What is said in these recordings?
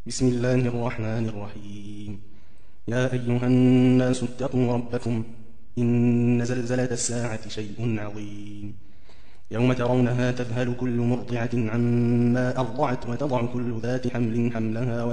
بسم الله الرحمن الرحيم. يا أيها الناس اتقوا ربكم إن زلزلة الساعة شيء عظيم. يوم ترونها تذهل كل مرضعة عما أرضعت وتضع كل ذات حمل حملها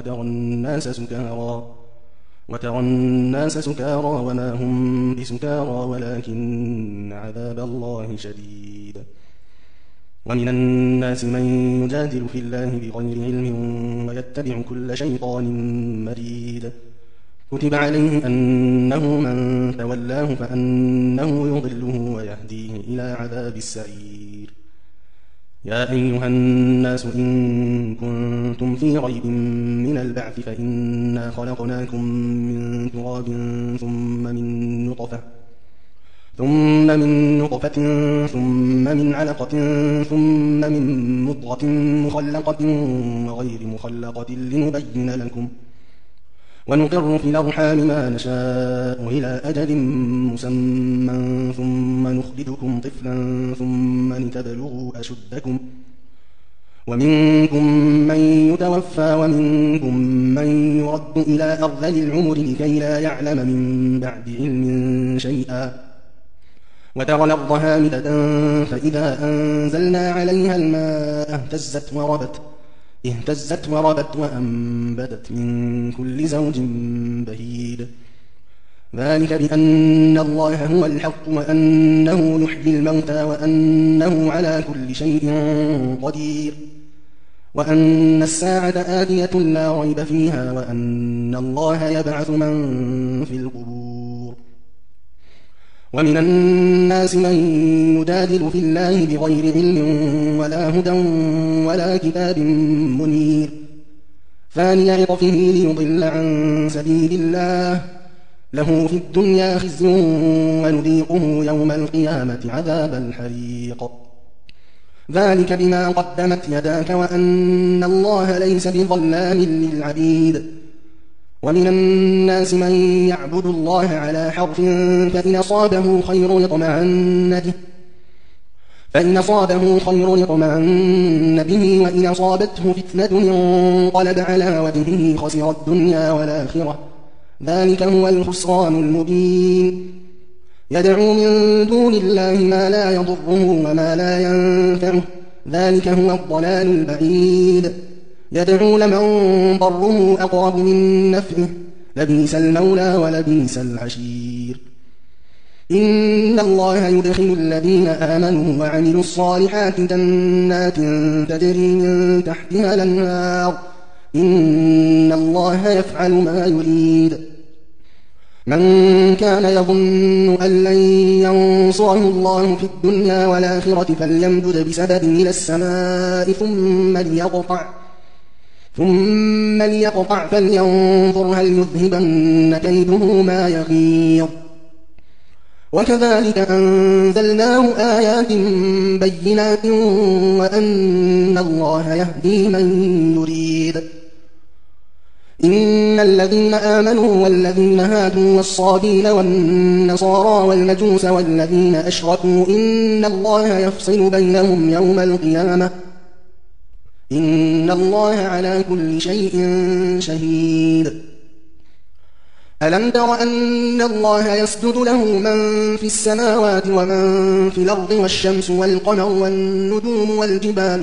وترى الناس سكارى وما هم بسكارى ولكن عذاب الله شديد. ومن الناس من يجادل في الله بغير علم ويتبع كل شيطان مريد. كتب عليه أنه من تولاه فأنه يضله ويهديه إلى عذاب السعير. يا أيها الناس إن كنتم في ريب من البعث فإنا خلقناكم من تراب ثم من نطفة ثم من علقة ثم من مضغة مخلقة وغير مخلقة لنبين لكم ونقر في الأرحام ما نشاء إلى أجل مسمى ثم نخرجكم طفلا ثم لتبلغوا أشدكم ومنكم من يتوفى ومنكم من يرد إلى أرذل العمر لكي لا يعلم من بعد علم شيئا. وترى الأرض هامدة فإذا أنزلنا عليها الماء اهتزت وربت وأنبتت من كل زوج بهيج. ذلك بأن الله هو الحق وأنه يحيي الموتى وأنه على كل شيء قدير وأن الساعة آتية لا ريب فيها وأن الله يبعث من في القبور. ومن الناس من يجادل في الله بغير علم ولا هدى ولا كتاب منير ثاني عطفه ليضل عن سبيل الله له في الدنيا خزي ونذيقه يوم القيامة عذاب الحريق. ذلك بما قدمت يداك وأن الله ليس بظلام للعبيد. ومن الناس من يعبد الله على حرف فإن أصابه خير اطمأن به وإن أصابته فتنة انقلب على وجهه خسر الدنيا والآخرة ذلك هو الخسران المبين. يدعو من دون الله ما لا يضره وما لا ينفعه ذلك هو الضلال البعيد. يدعو لمن ضره أقرب من نفعه لبئس المولى ولبئس العشير. إن الله يدخل الذين آمنوا وعملوا الصالحات جنات تجري من تحتها الأنهار إن الله يفعل ما يريد. من كان يظن أن لن ينصره الله في الدنيا والآخرة فليمدد بسبب إلى السماء ثم ليقطع فلينظر هل يذهبن كيده ما يغيظ. وكذلك أنزلناه آيات بينات وأن الله يهدي من يريد. إن الذين آمنوا والذين هادوا والصابين والنصارى والمجوس والذين أشركوا إن الله يفصل بينهم يوم القيامة إن الله على كل شيء شهيد. ألم تر أن الله يسجد له من في السماوات ومن في الأرض والشمس والقمر والنجوم والجبال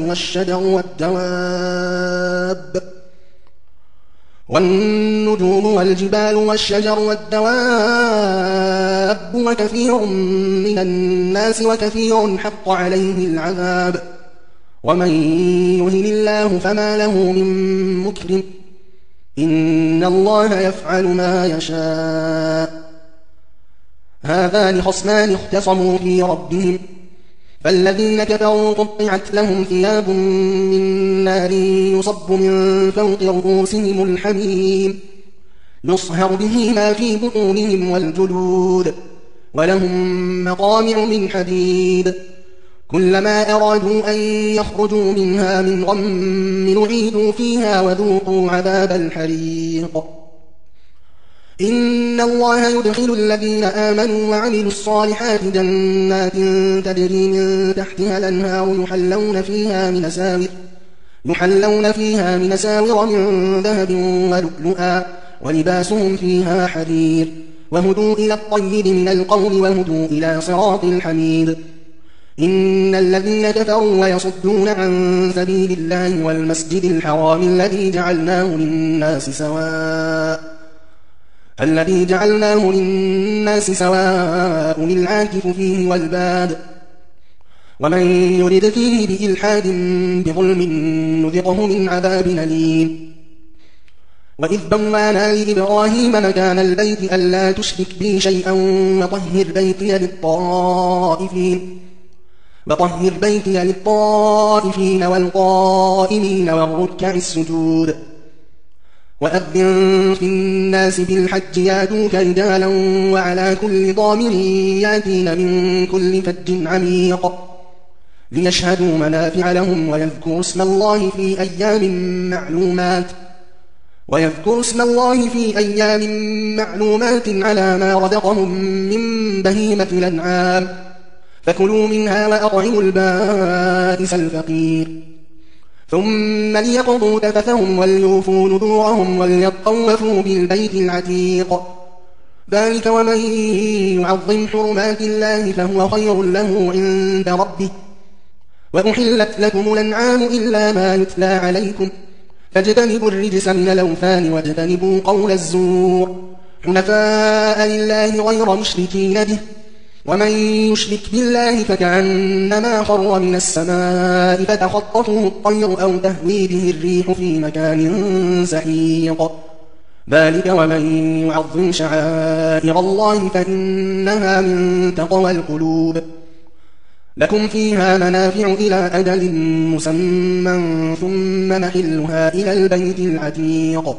والشجر والدواب وكثير من الناس وكثير حق عليه العذاب ومن يهن الله فما له من مكرم إن الله يفعل ما يشاء. هذان خصمان اختصموا في ربهم فالذين كفروا قطعت لهم ثياب من نار يصب من فوق رؤوسهم الحميم يصهر به ما في بطونهم والجلود ولهم مقامع من حديد كلما أرادوا أن يخرجوا منها من غم نعيدوا فيها وذوقوا عذاب الحريق. إن الله يدخل الذين آمنوا وعملوا الصالحات جنات تجري من تحتها الأنهار يحلون فيها من أساور من ذهب ولؤلؤا ولباسهم فيها حرير وهدوا إلى الطيب من القول وهدوا إلى صراط الحميد. إن الذين كفروا ويصدون عن سبيل الله والمسجد الحرام الذي جعلناه للناس سواء العاكف فيه والباد ومن يرد فيه بإلحاد بظلم نذقه من عذاب أليم. وإذ بوأنا لإبراهيم مكان البيت ألا تشرك بي شيئا وطهر بيتي للطائفين والقائمين والركع السجود. وأذن في الناس بالحج ياتوك رجالا وعلى كل ضامر ياتين من كل فج عميق ليشهدوا منافع لهم ويذكروا اسم الله في أيام معلومات على ما رزقهم من بهيمة الأنعام فكلوا منها وأطعموا البائس الفقير ثم ليقضوا تفثهم وليوفوا نذورهم وليطوفوا بالبيت العتيق. ذلك ومن يعظم حرمات الله فهو خير له عند ربه. وأحلت لكم الأنعام إلا ما يتلى عليكم فاجتنبوا الرجس من الأوثان واجتنبوا قول الزور حنفاء لله غير مشركين به ومن يشرك بالله فكأنما خر من السماء فتخطفه الطير أو تهوي به الريح في مكان سحيق. ذلك ومن يعظم شعائر الله فإنها من تقوى القلوب. لكم فيها منافع إلى أجل مسمى ثم محلها إلى البيت العتيق.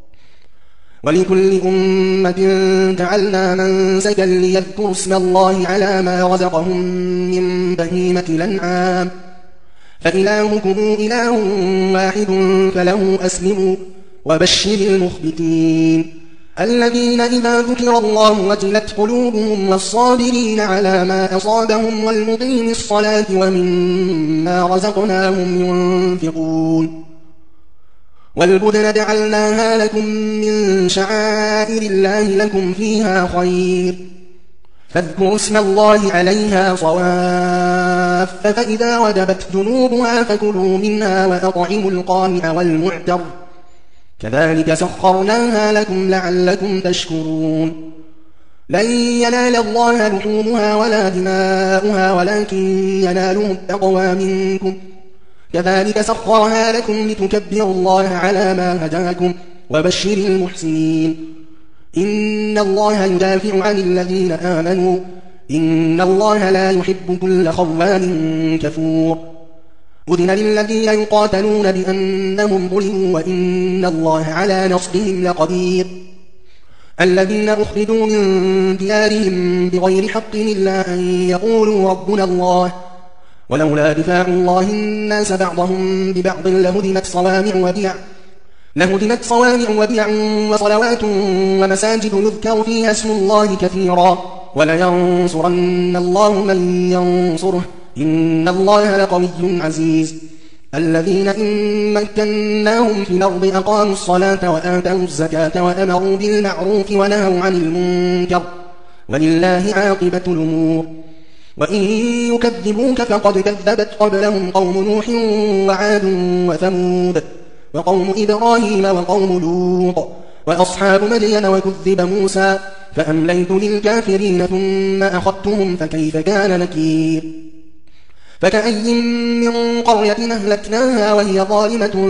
ولكل أمة جعلنا منسكا ليذكروا اسم الله على ما رزقهم من بهيمة الأنعام فإلهكم إله واحد فله أسلموا وبشر المخبتين الذين إذا ذكر الله وجلت قلوبهم والصابرين على ما أصابهم والمقيم الصلاة ومما رزقناهم ينفقون. والبدن جعلناها لكم من شعائر الله لكم فيها خير فاذكروا اسم الله عليها صواف فإذا وجبت جنوبها فكلوا منها وأطعموا القانع والمعتر كذلك سخرناها لكم لعلكم تشكرون. لن ينال الله لحومها ولا دماؤها ولكن يناله التقوى منكم كذلك سخرها لكم لتكبروا الله على ما هداكم وبشر المحسنين. إن الله يدافع عن الذين آمنوا إن الله لا يحب كل خوان كفور. أذن للذين يقاتلون بأنهم ظلموا وإن الله على نصرهم لقدير. الذين أخرجوا من ديارهم بغير حق إلا أن يقولوا ربنا الله ولولا دفاع الله الناس بعضهم ببعض لهدمت صوامع وبيع وصلوات ومساجد يذكر فيها اسم الله كثيرا ولينصرن الله من ينصره إن الله لقوي عزيز. الذين إن مكناهم في الأرض أقاموا الصلاة وآتوا الزكاة وأمروا بالمعروف ونهوا عن المنكر ولله عاقبة الأمور. وإن يكذبوك فقد كذبت قبلهم قوم نوح وعاد وثمود وقوم إبراهيم وقوم لوط وأصحاب مدين وكذب موسى فأمليت للكافرين ثم أخذتهم فكيف كان نكير. فكأي من قرية أهلكناها وهي ظالمة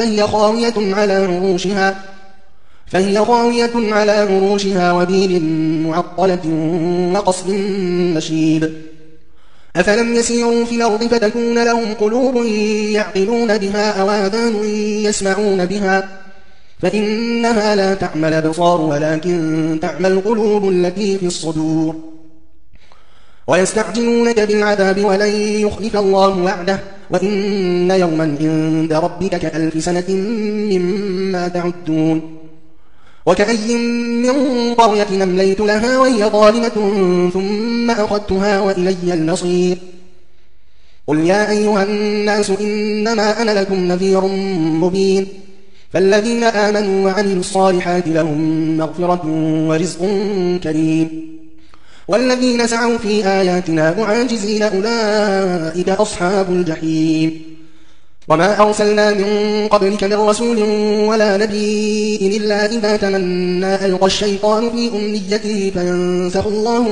فهي خاوية على عروشها وبير معطلة وقصر مشيد. أفلم يسيروا في الأرض فتكون لهم قلوب يعقلون بها أو آذان يسمعون بها فإنها لا تعمى الأبصار ولكن تعمى القلوب التي في الصدور. ويستعجلونك بالعذاب ولن يخلف الله وعده وإن يوما عند ربك كألف سنة مما تعدون. وكأي من قرية أمليت لها وهي ظالمة ثم أخذتها وإلي المصير. قل يا أيها الناس إنما أنا لكم نذير مبين فالذين آمنوا وعملوا الصالحات لهم مغفرة ورزق كريم والذين سعوا في آياتنا معاجزين أولئك أصحاب الجحيم وما أرسلنا من قبلك من رسول ولا نبي إلا إذا تمنى ألقى الشيطان في أمنيته فينسخ الله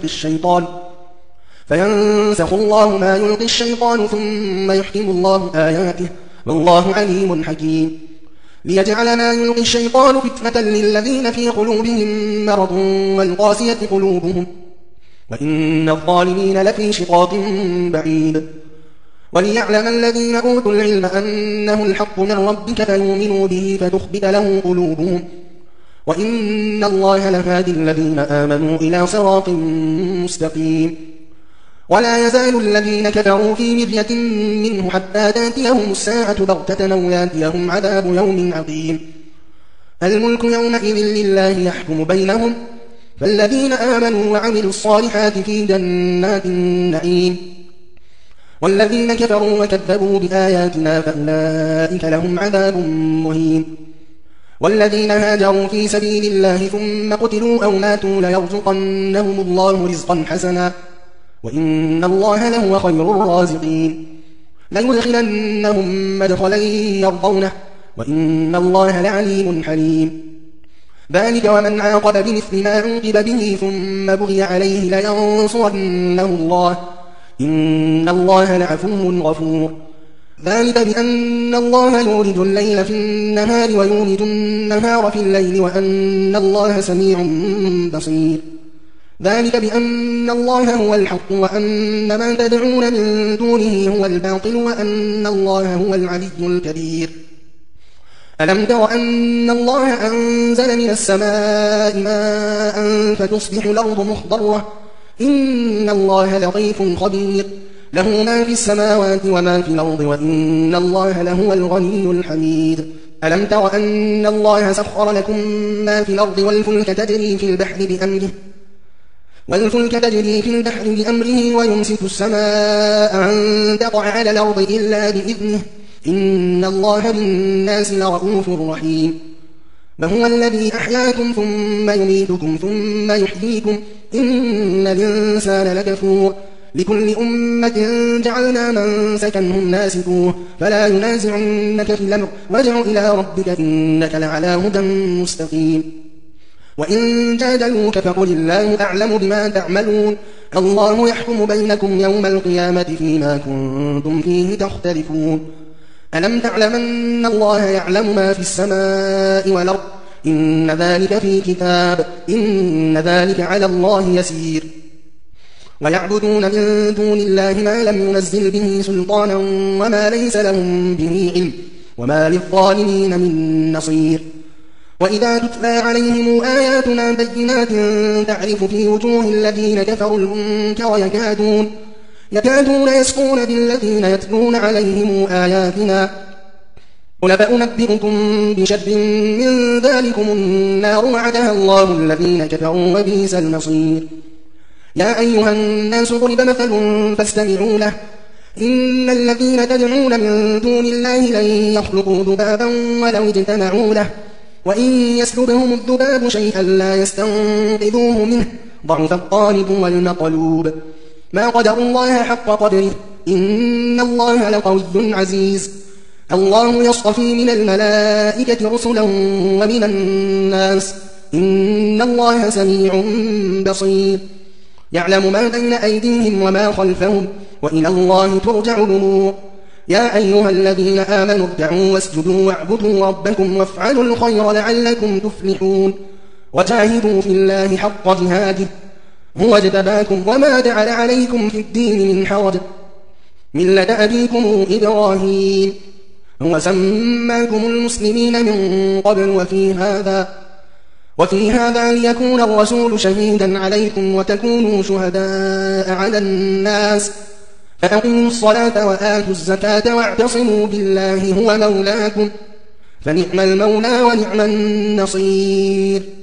ما يلقي الشيطان ثم يحكم الله آياته والله عليم حكيم ليجعل ما يلقي الشيطان فتنة للذين في قلوبهم مرض والقاسية قلوبهم وإن الظالمين لفي شقاق بعيد وليعلم الذين أوتوا العلم أنه الحق من ربك فيؤمنوا به فتخبت له قلوبهم وإن الله لهادي الذين آمنوا إلى صراط مستقيم ولا يزال الذين كفروا في مرية منه حتى تأتيهم الساعة بغتة أو يأتيهم عذاب يوم عظيم الملك يومئذ لله يحكم بينهم فالذين آمنوا وعملوا الصالحات في جنات النعيم والذين كفروا وكذبوا بآياتنا فأولئك لهم عذاب مهين والذين هاجروا في سبيل الله ثم قتلوا أو ماتوا ليرزقنهم الله رزقا حسنا وإن الله لهو خير الرازقين ليدخلنهم مدخلا يرضونه وإن الله لعليم حليم ذلك ومن عاقب بمثل ما عوقب به ثم بغي عليه لينصرنه الله إن الله لعفو غفور ذلك بأن الله يولد الليل في النهار ويولد النهار في الليل وأن الله سميع بصير ذلك بأن الله هو الحق وأن ما تدعون من دونه هو الباطل وأن الله هو العلي الكبير ألم تر أن الله أنزل من السماء ماء فتصبح الأرض مخضرة إن الله لطيف خبير له ما في السماوات وما في الأرض وإن الله لهو الغني الحميد ألم تر أن الله سخر لكم ما في الأرض والفلك تجري في البحر بأمره ويمسك السماء أن تقع على الأرض إلا بإذنه إن الله بالناس لرؤوف رحيم وهو الذي أحياكم ثم يميتكم ثم يحييكم إن الإنسان لكفور لكل أمة جعلنا من سكنهم ناسكوه فلا ينازعنك في الأمر وادع إلى ربك إنك لعلى هدى مستقيم وإن جادلوك فقل الله أعلم بما تعملون الله يحكم بينكم يوم القيامة فيما كنتم فيه تختلفون ألم تعلم أن الله يعلم ما في السماء والأرض إن ذلك في كتاب إن ذلك على الله يسير ويعبدون من دون الله ما لم ينزل به سلطانا وما ليس لهم به علم وما للظالمين من نصير وإذا تتلى عليهم آياتنا بينات تعرف في وجوه الذين كفروا المنكر يكادون يسقون بالذين يتلون عليهم آياتنا قل فأنبئكم بشر من ذلكم النار وعدها الله الذين كفروا وبئس المصير يا أيها الناس ضرب مثل فاستمعوا له إن الذين تدعون من دون الله لن يخلقوا ذبابا ولو اجتمعوا له وإن يسلبهم الذباب شيئا لا يستنقذوه منه ضعف الطالب والمطلوب ما قدروا الله حق قدره إن الله لقوي عزيز الله يصطفي من الملائكة رسلا ومن الناس إن الله سميع بصير يعلم ما بين أيديهم وما خلفهم وإلى الله ترجع الأمور يا أيها الذين آمنوا اركعوا واسجدوا واعبدوا ربكم وافعلوا الخير لعلكم تفلحون وجاهدوا في الله حق جهاده هو اجتباكم وما جعل عليكم في الدين من حرج ملة أبيكم إبراهيم هو سماكم المسلمين من قبل وفي هذا ليكون الرسول شهيدا عليكم وتكونوا شهداء على الناس فأقيموا الصلاة وآتوا الزكاة واعتصموا بالله هو مولاكم فنعم المولى ونعم النصير